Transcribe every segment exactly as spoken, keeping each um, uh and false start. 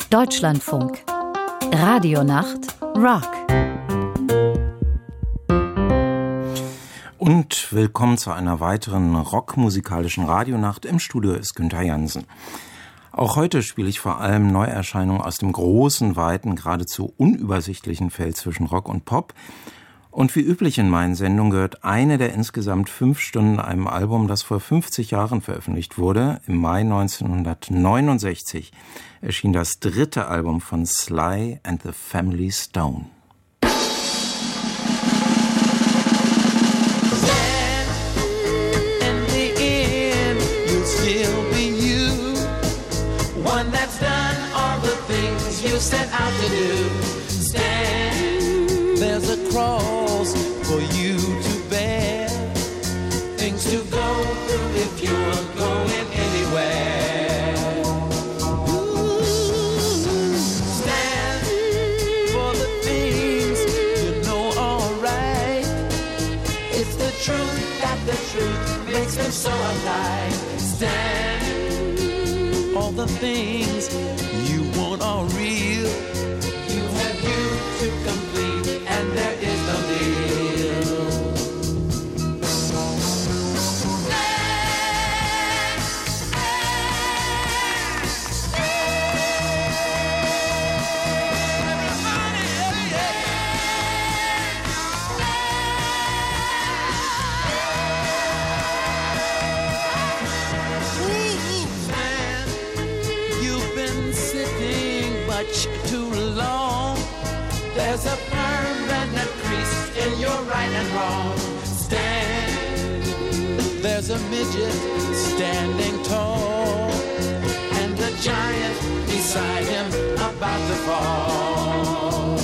Deutschlandfunk. Radionacht Rock. Und willkommen zu einer weiteren rockmusikalischen Radionacht. Im Studio ist Günther Jansen. Auch heute spiele ich vor allem Neuerscheinungen aus dem großen, weiten, geradezu unübersichtlichen Feld zwischen Rock und Pop. Und wie üblich in meinen Sendungen gehört eine der insgesamt fünf Stunden einem Album, das vor fünfzig Jahren veröffentlicht wurde. Im Mai neunzehnhundertneunundsechzig erschien das dritte Album von Sly and the Family Stone. Set out to do. Stand, there's a cross for you to bear, things to go through if you're going anywhere. Ooh, stand for the things you know are right. It's the truth that the truth makes them so alive. Stand, all the things you want are real. You have you to complete, and there is no deal. You've been sitting much too long. There's a permanent crease in your right and wrong. Stand, there's a midget standing tall, and a giant beside him about to fall.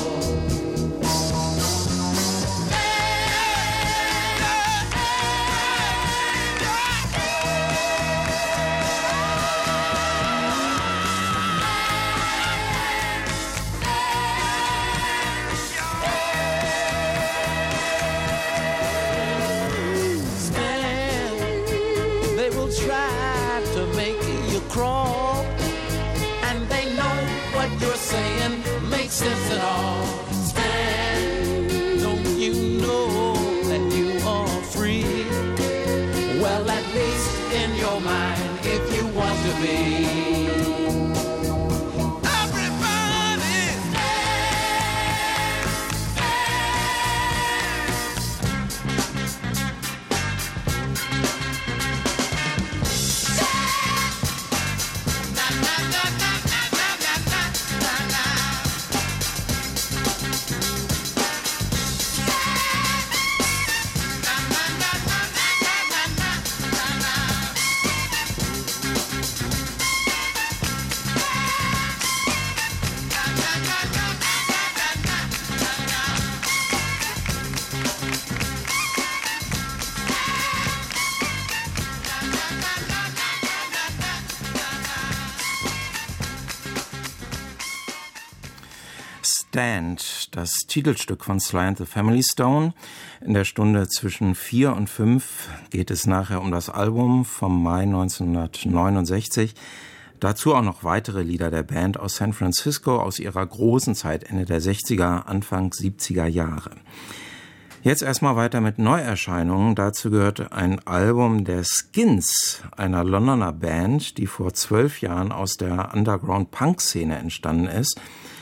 Try to make you crawl, and they know what you're saying makes sense at all. Stand, don't you know that you are free? Well, at least in your mind, if you want to be. Stand, das Titelstück von Sly and the Family Stone. In der Stunde zwischen vier und fünf geht es nachher um das Album vom Mai neunzehnhundertneunundsechzig. Dazu auch noch weitere Lieder der Band aus San Francisco aus ihrer großen Zeit Ende der sechziger, Anfang siebziger Jahre. Jetzt erstmal weiter mit Neuerscheinungen. Dazu gehört ein Album der Skins, einer Londoner Band, die vor zwölf Jahren aus der Underground-Punk-Szene entstanden ist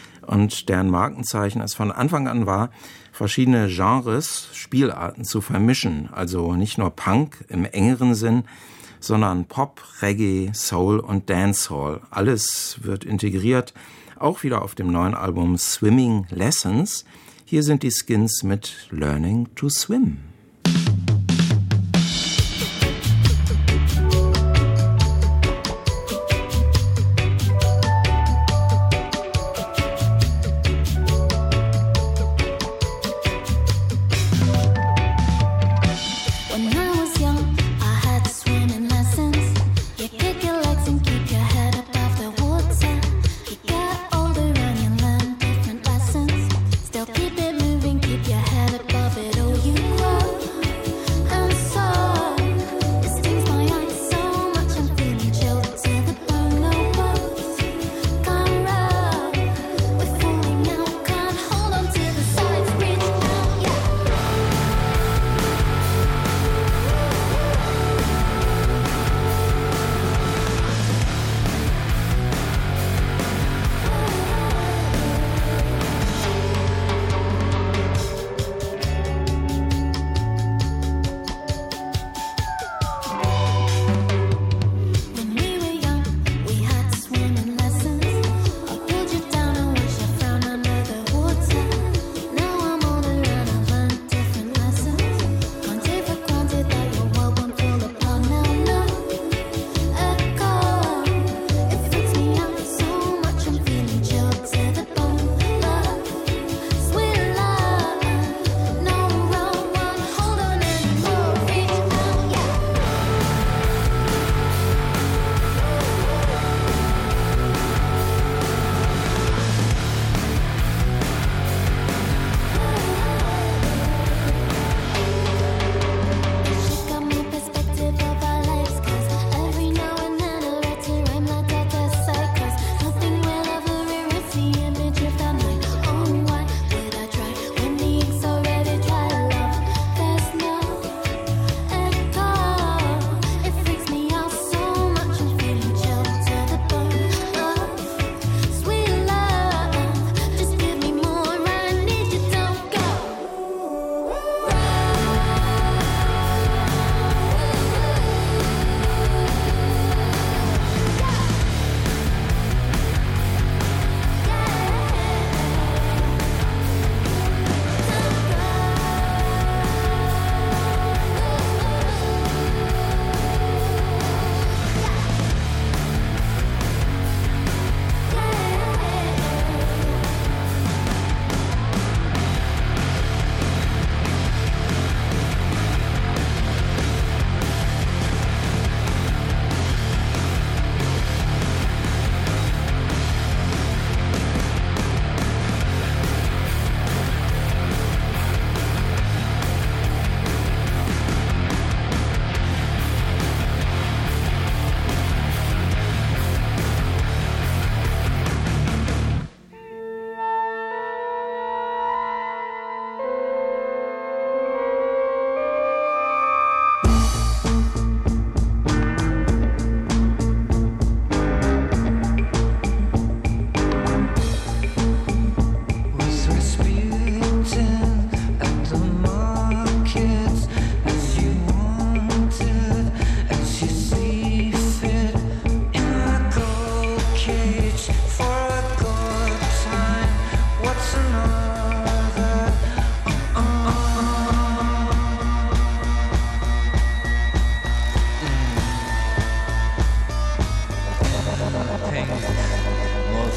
und deren Markenzeichen es von Anfang an war, verschiedene Genres, Spielarten zu vermischen. Also nicht nur Punk im engeren Sinn, sondern Pop, Reggae, Soul und Dancehall. Alles wird integriert, auch wieder auf dem neuen Album Swimming Lessons. Hier sind die Skins mit Learning to Swim. Keep it moving, keep your head above it, oh you grow.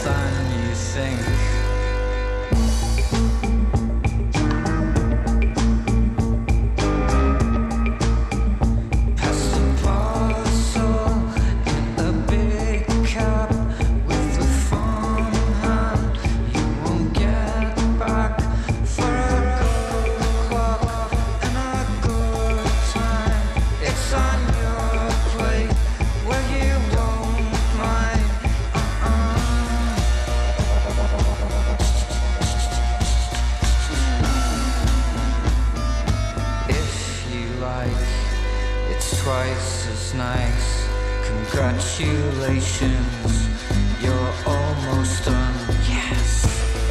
than you think. Twice as nice. Congratulations, you're almost done. Yes.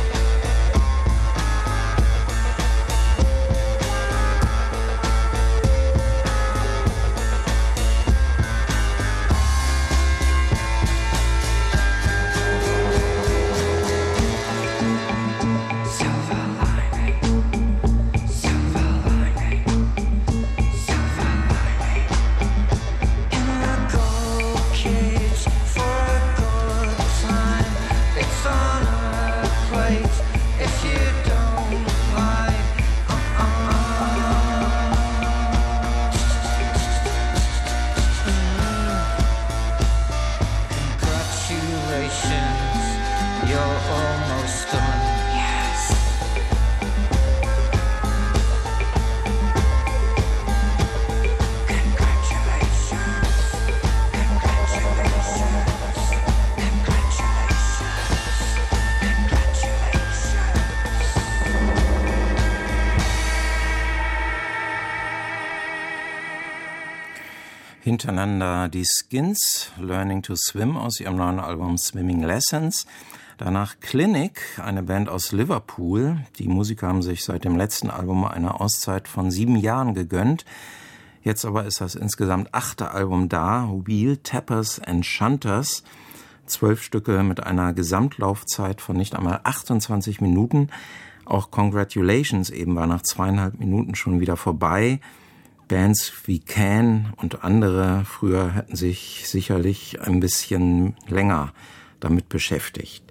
Hintereinander die Skins, Learning to Swim aus ihrem neuen Album Swimming Lessons. Danach Clinic, eine Band aus Liverpool. Die Musiker haben sich seit dem letzten Album eine Auszeit von sieben Jahren gegönnt. Jetzt aber ist das insgesamt achte Album da, Wheel, Tappers and Shunters. Zwölf Stücke mit einer Gesamtlaufzeit von nicht einmal achtundzwanzig Minuten. Auch Congratulations eben war nach zweieinhalb Minuten schon wieder vorbei. Bands wie Can und andere früher hätten sich sicherlich ein bisschen länger damit beschäftigt.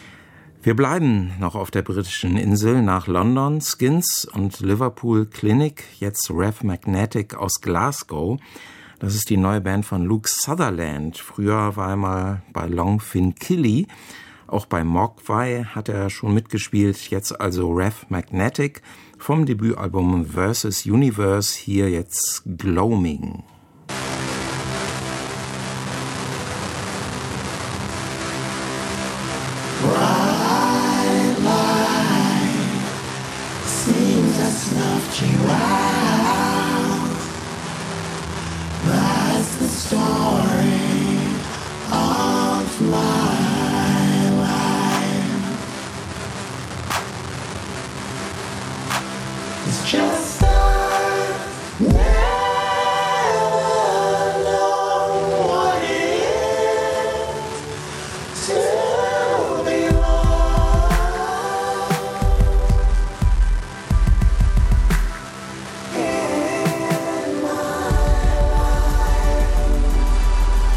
Wir bleiben noch auf der britischen Insel nach London, Skins und Liverpool Clinic, jetzt Rev Magnetic aus Glasgow. Das ist die neue Band von Luke Sutherland. Früher war er mal bei Long Fin Killy, auch bei Mogwai hat er schon mitgespielt, jetzt also Rev Magnetic. Vom Debütalbum Versus Universe hier jetzt Gloaming. Bright light seems to snuff you out. That's the story of my life. It's just that never know what it is to be lost in my life.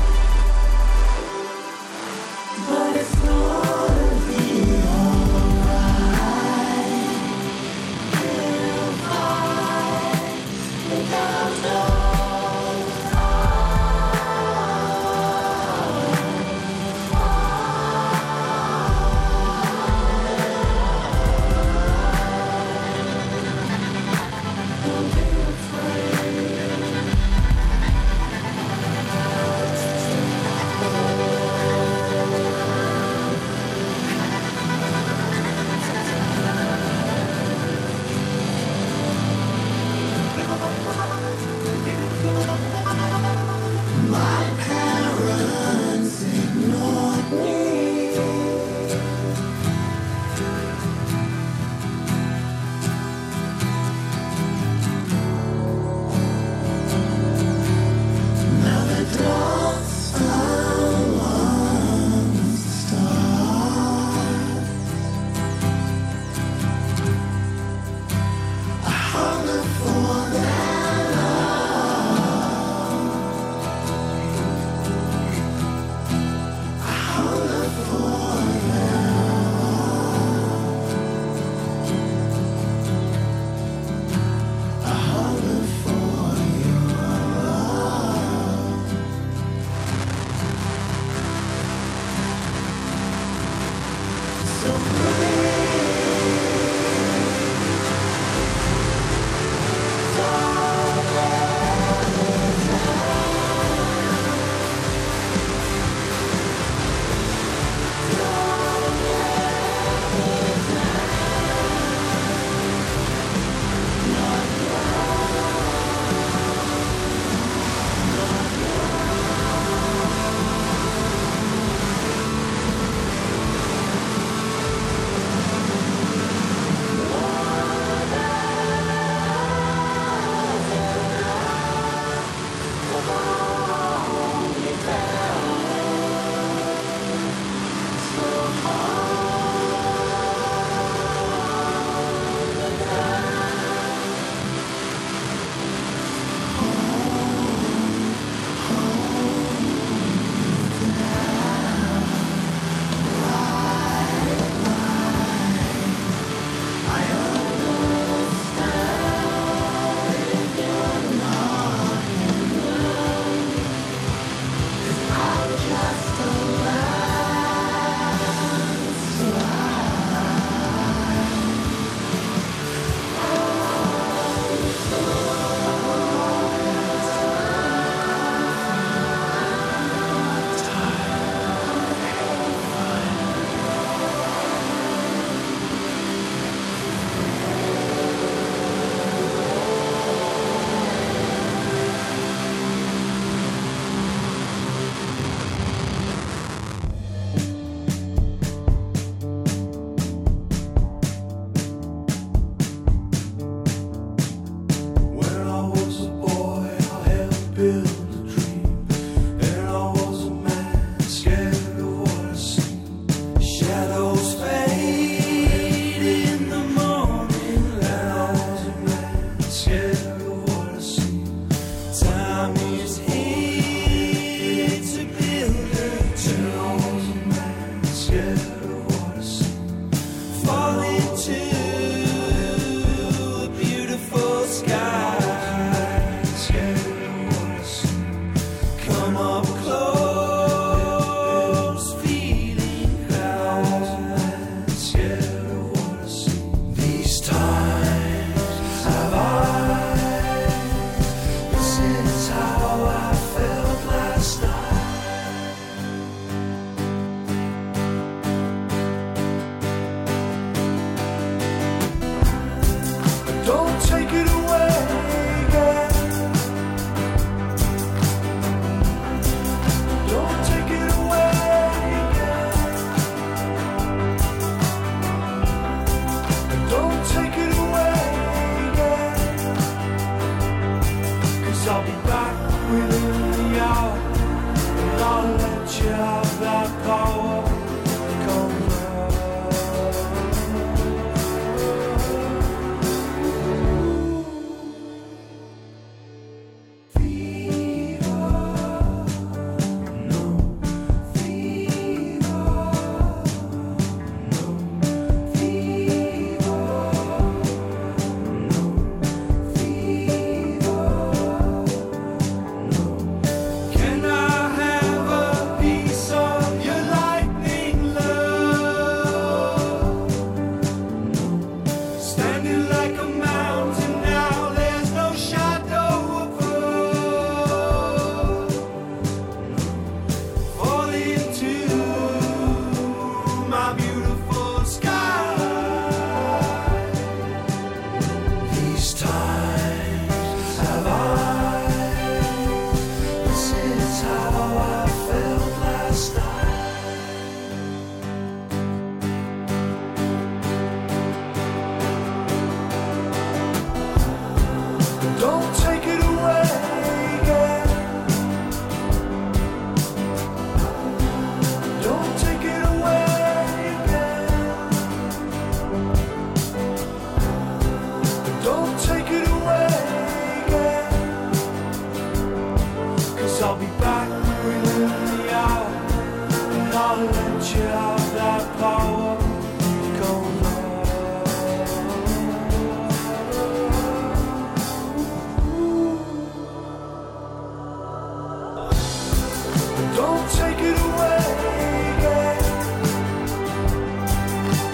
Don't take it away again.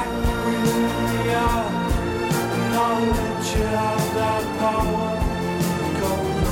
back within the hour. Knowledge of that power. Go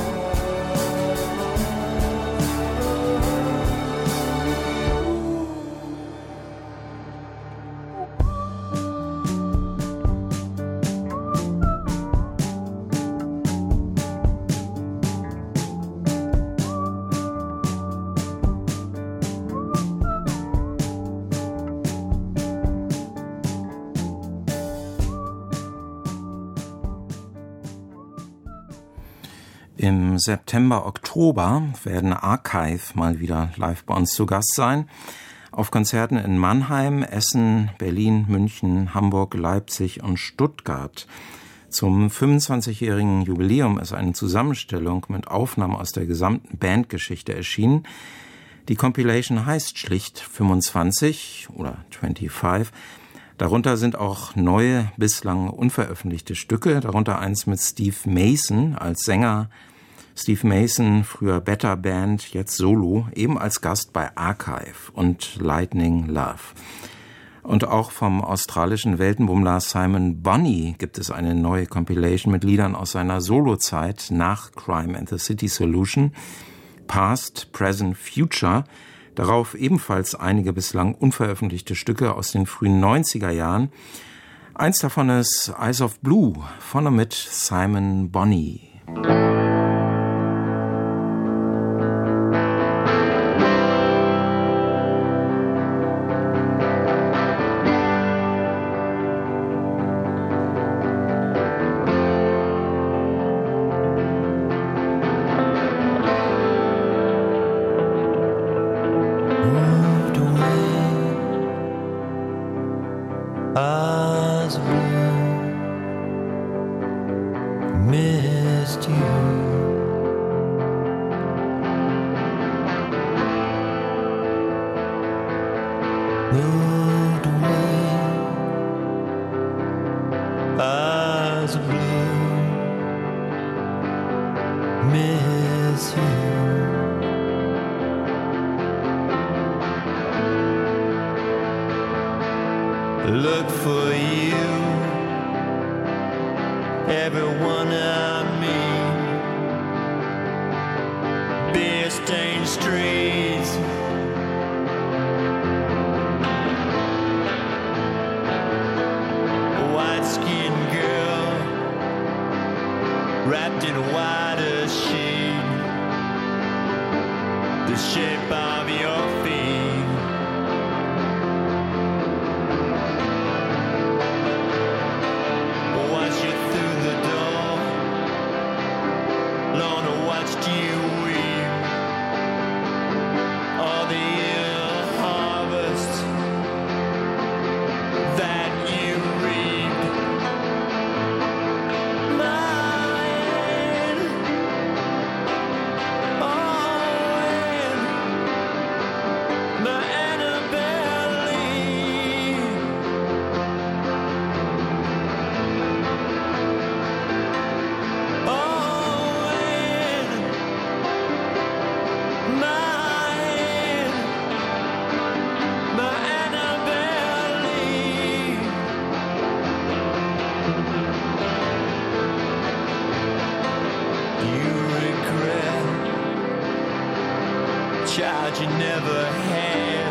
Im September, Oktober werden Archive mal wieder live bei uns zu Gast sein. Auf Konzerten in Mannheim, Essen, Berlin, München, Hamburg, Leipzig und Stuttgart. Zum fünfundzwanzigjährigen Jubiläum ist eine Zusammenstellung mit Aufnahmen aus der gesamten Bandgeschichte erschienen. Die Compilation heißt schlicht fünfundzwanzig oder fünfundzwanzig. Darunter sind auch neue, bislang unveröffentlichte Stücke, darunter eins mit Steve Mason als Sänger. Steve Mason, früher Better Band, jetzt Solo, eben als Gast bei Archive und Lightning Love. Und auch vom australischen Weltenbummler Simon Bonney gibt es eine neue Compilation mit Liedern aus seiner Solozeit nach Crime and the City Solution, Past, Present, Future. Darauf ebenfalls einige bislang unveröffentlichte Stücke aus den frühen neunziger Jahren. Eins davon ist Eyes of Blue, vorne mit Simon Bonney. Look for you, everyone I meet. Beer-stained streets, white-skinned girl wrapped in white as sheet. The shape of your feet. Child you never had,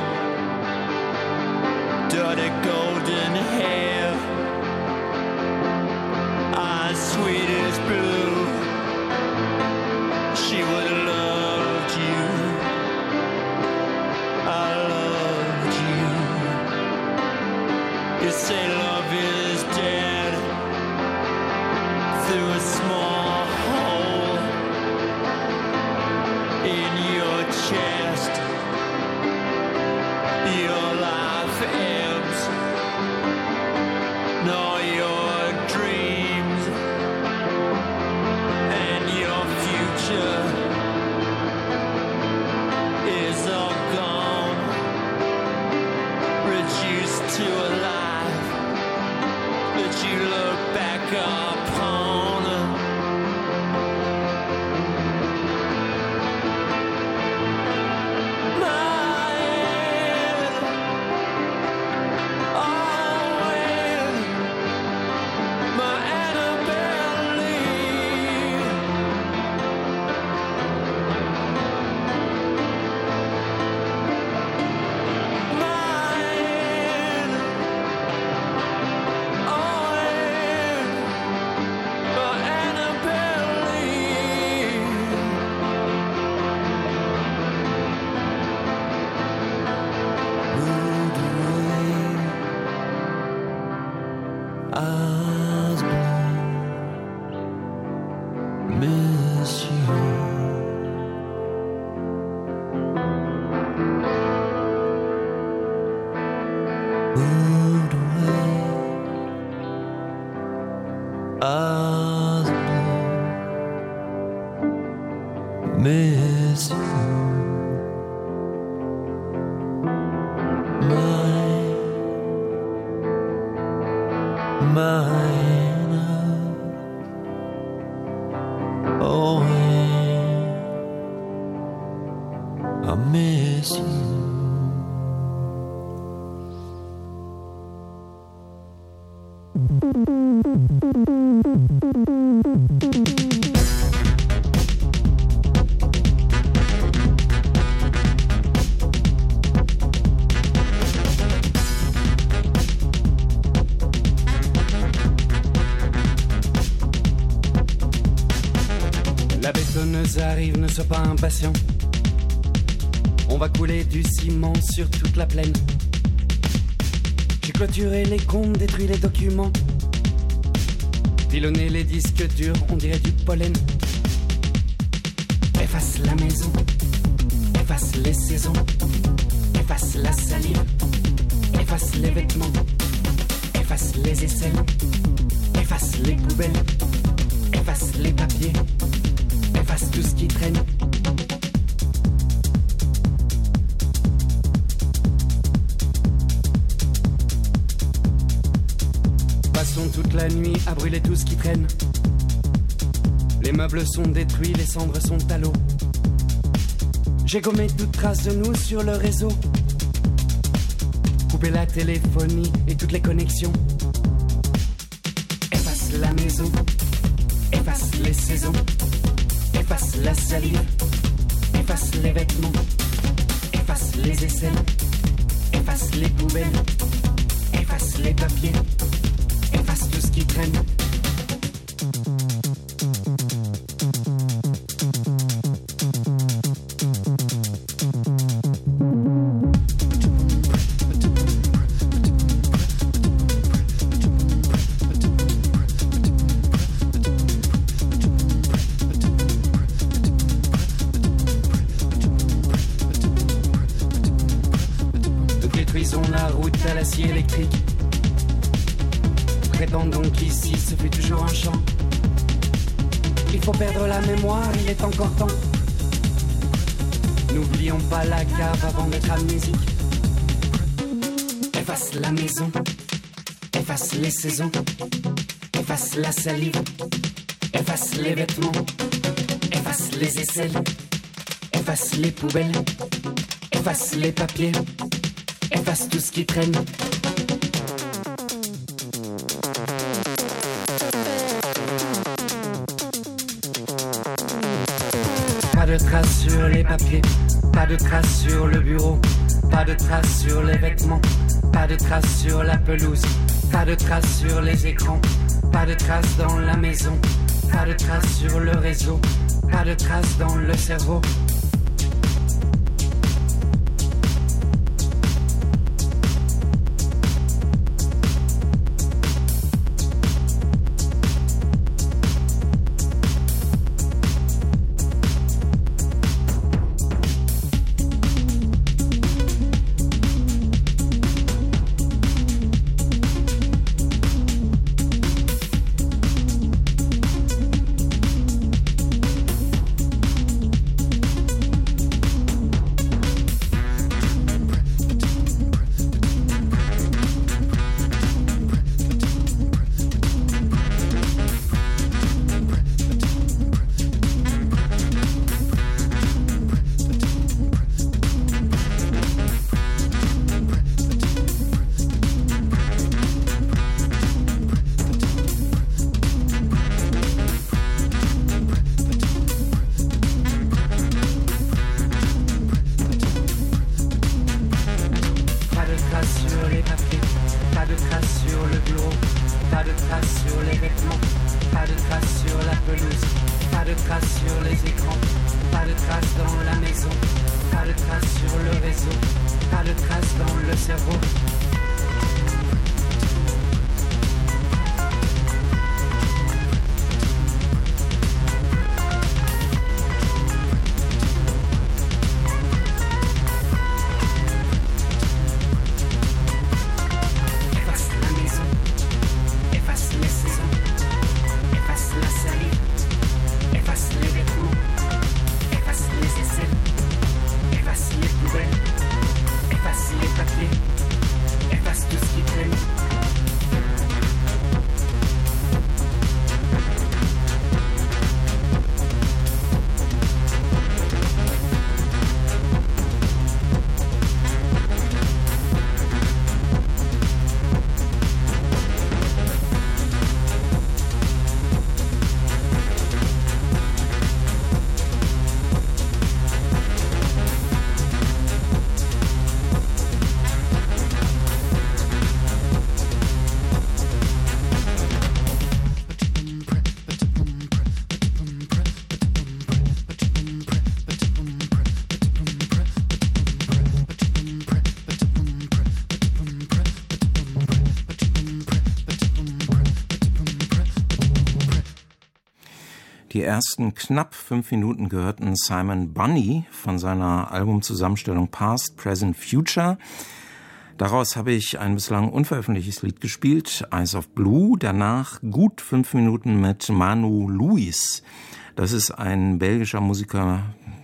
dirty golden hair, eyes sweet as blue. She would have loved you. I loved you. You say love is dead through a small hole in your chest. Your life ebbs, nor your dreams, and your future is all gone, reduced to a life that you look back upon. My head, oh, eyes blue, miss you. Moved away, eyes blue, miss you. Mine, oh yeah, I miss you. Arrive, ne sois pas impatient. On va couler du ciment sur toute la plaine. J'ai clôturé les comptes, détruit les documents, pilonné les disques durs, on dirait du pollen. Efface la maison, efface les saisons, efface la salive, efface les vêtements, efface les aisselles, efface les poubelles, efface les papiers, efface tout ce qui traîne. Passons toute la nuit à brûler tout ce qui traîne. Les meubles sont détruits, les cendres sont à l'eau. J'ai gommé toute trace de nous sur le réseau. Coupé la téléphonie et toutes les connexions. Efface la maison, efface les saisons, efface la salive, efface les vêtements, efface les aisselles, efface les poubelles, efface les papiers, efface tout ce qui traîne. Électrique. Prétendons qu'ici ce fut toujours un chant. Il faut perdre la mémoire, il est encore temps. N'oublions pas la cave avant d'être amnésique. Efface la maison, efface les saisons, efface la salive, efface les vêtements, efface les aisselles, efface les poubelles, efface les papiers, efface tout ce qui traîne. Pas de traces sur les papiers, pas de traces sur le bureau, pas de traces sur les vêtements, pas de traces sur la pelouse, pas de traces sur les écrans, pas de traces dans la maison, pas de traces sur le réseau, pas de traces dans le cerveau. Die ersten knapp fünf Minuten gehörten Simon Bunny von seiner Albumzusammenstellung Past, Present, Future. Daraus habe ich ein bislang unveröffentlichtes Lied gespielt, Eyes of Blue. Danach gut fünf Minuten mit Manu Luis. Das ist ein belgischer Musiker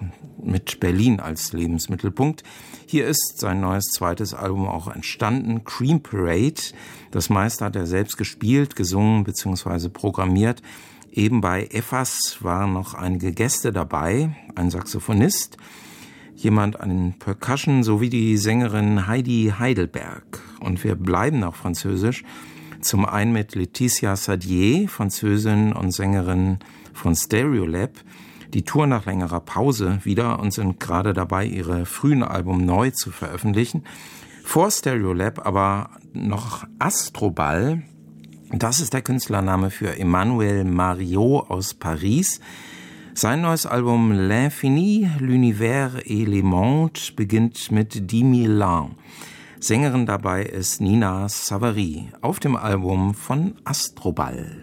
mit Berlin als Lebensmittelpunkt. Hier ist sein neues zweites Album auch entstanden, Cream Parade. Das meiste hat er selbst gespielt, gesungen bzw. programmiert. Eben bei E F A S waren noch einige Gäste dabei, ein Saxophonist, jemand an den Percussion sowie die Sängerin Heidi Heidelberg. Und wir bleiben auf Französisch, zum einen mit Laetitia Sadier, Französin und Sängerin von Stereolab. Die Tour nach längerer Pause wieder und sind gerade dabei, ihre frühen Album neu zu veröffentlichen. Vor Stereolab aber noch Astrobal. Das ist der Künstlername für Emmanuel Mariot aus Paris. Sein neues Album L'Infini, l'Univers et le Monde beginnt mit dix mille ans. Sängerin dabei ist Nina Savary auf dem Album von Astrobal.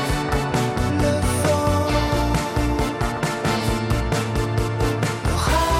Le vent, l'orage.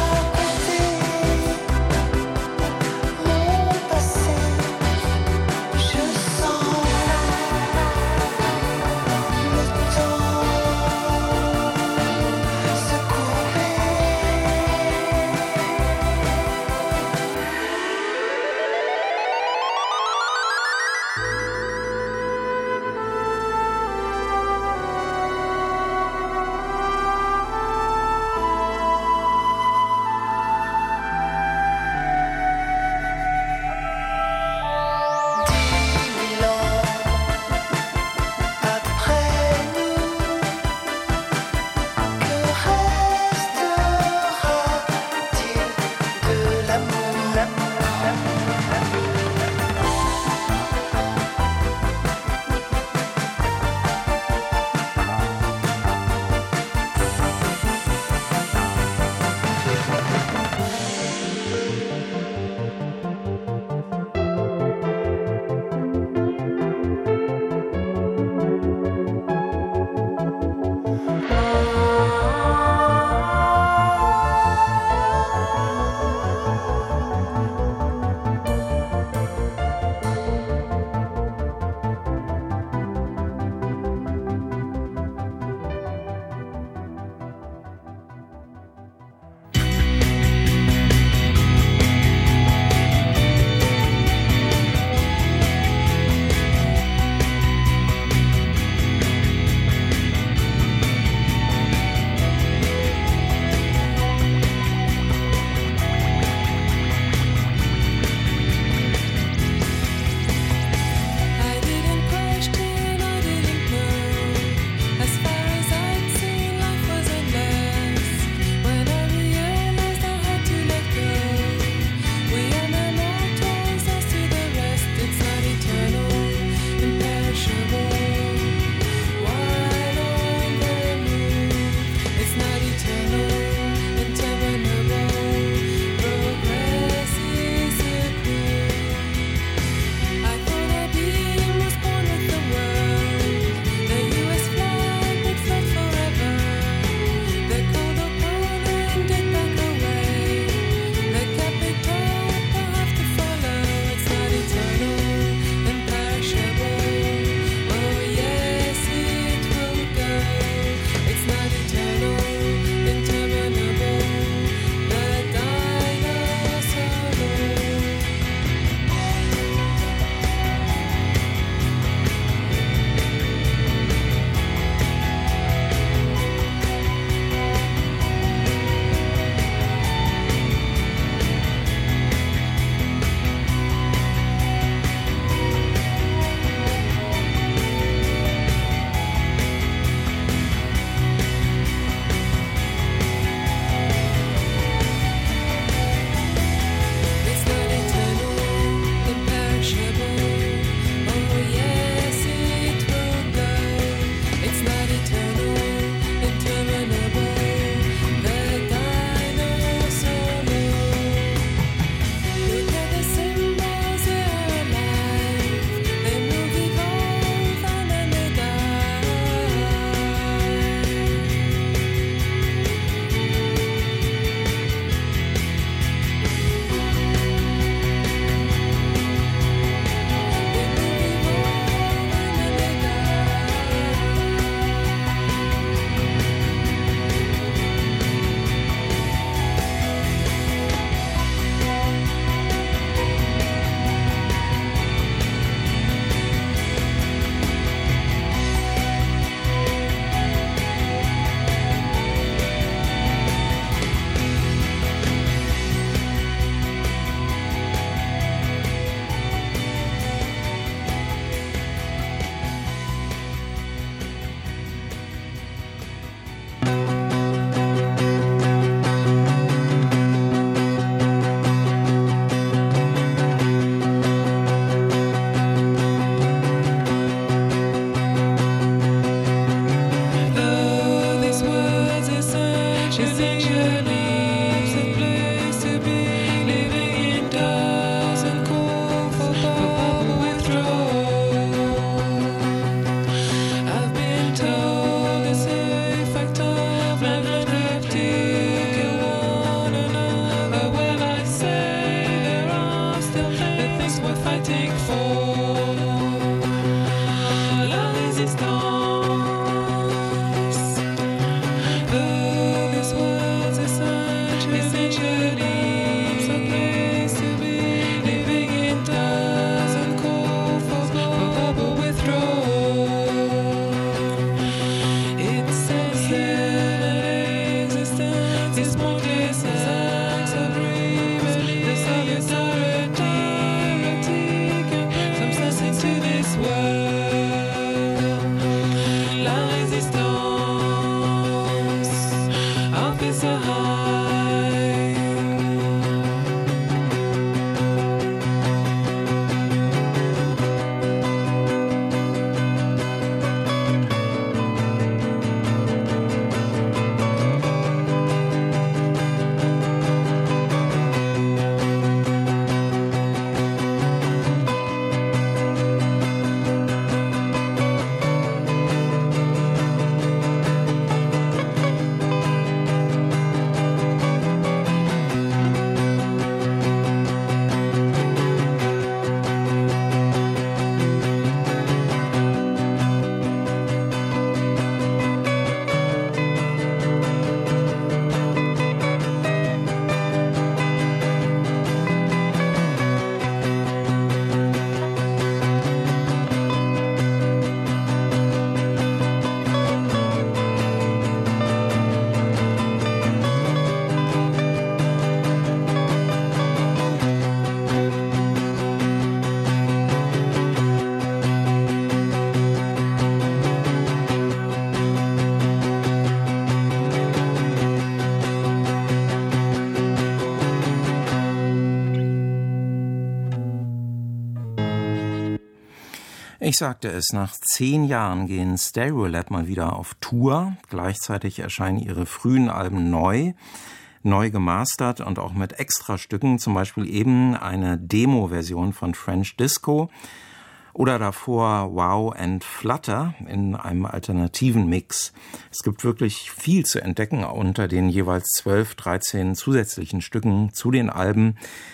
Ich sagte es, nach zehn Jahren gehen Stereolab mal wieder auf Tour. Gleichzeitig erscheinen ihre frühen Alben neu, neu gemastert und auch mit Extrastücken, zum Beispiel eben eine Demo-Version von French Disco oder davor Wow and Flutter in einem alternativen Mix. Es gibt wirklich viel zu entdecken unter den jeweils zwölf, dreizehn zusätzlichen Stücken zu den Alben.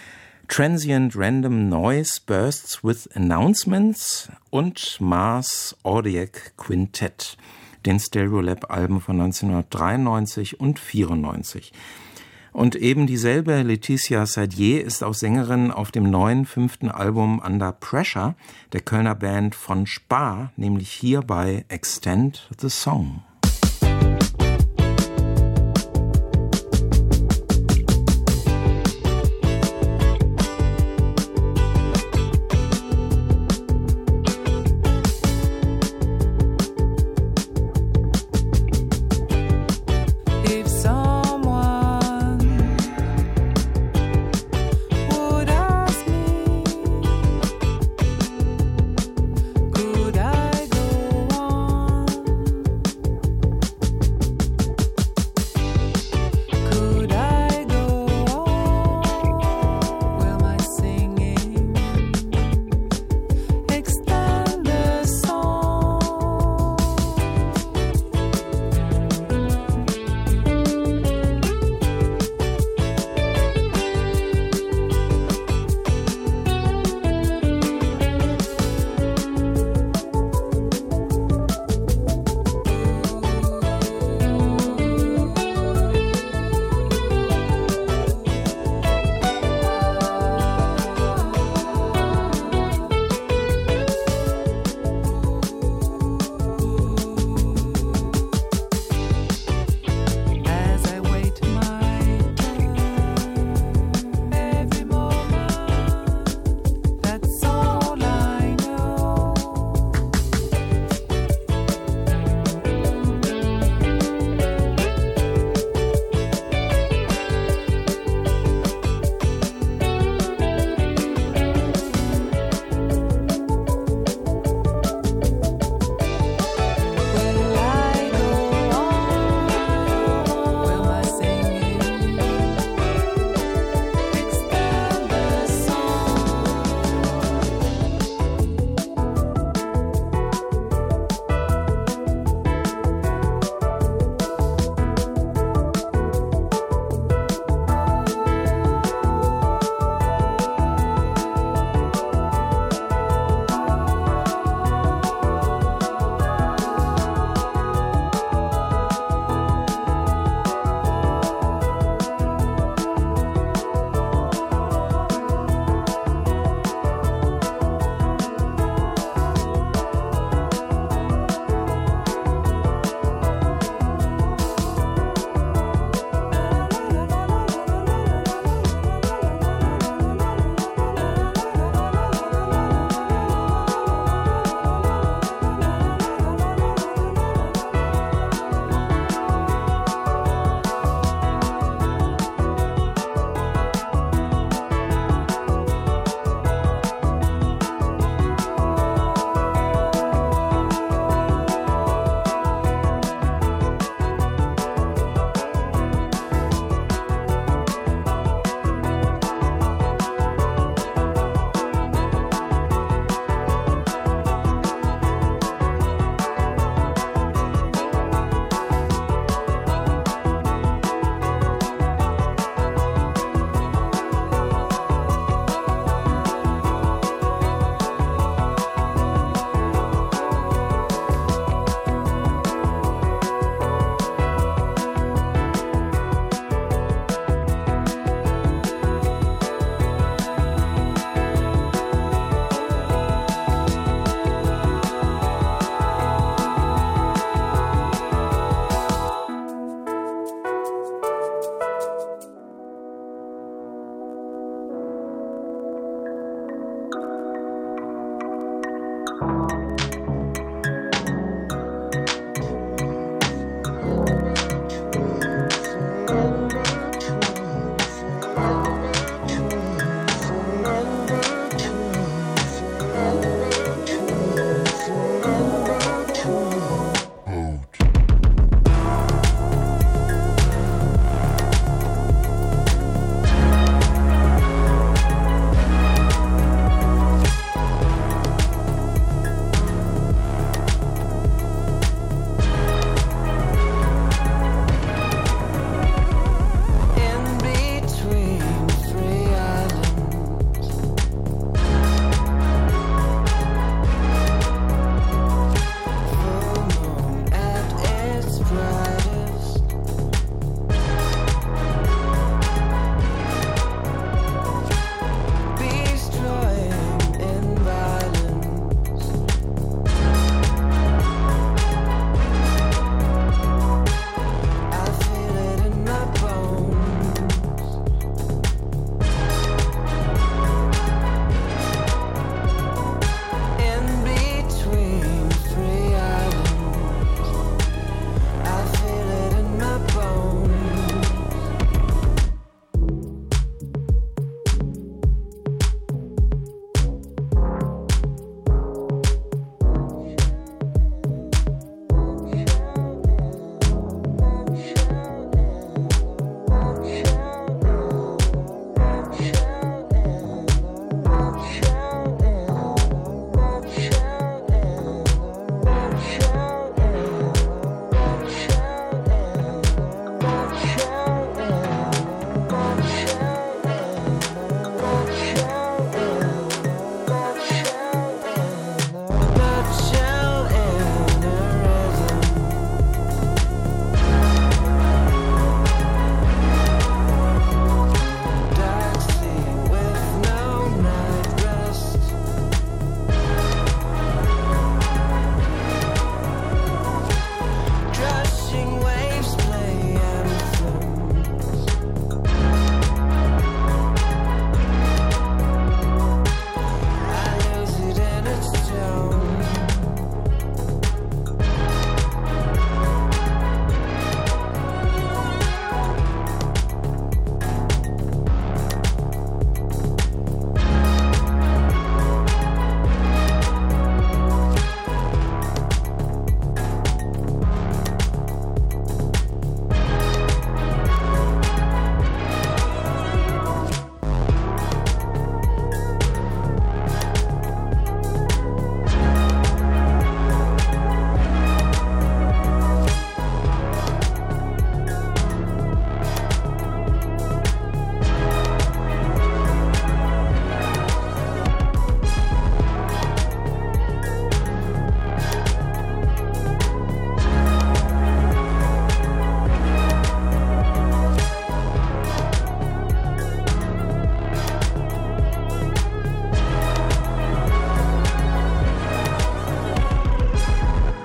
Transient Random Noise Bursts with Announcements und Mars Audiac Quintet, den Stereolab-Alben von neunzehnhundertdreiundneunzig und vierundneunzig. Und eben dieselbe Laetitia Sadier ist auch Sängerin auf dem neuen fünften Album Under Pressure der Kölner Band von Spar, nämlich hier bei Extend the Song.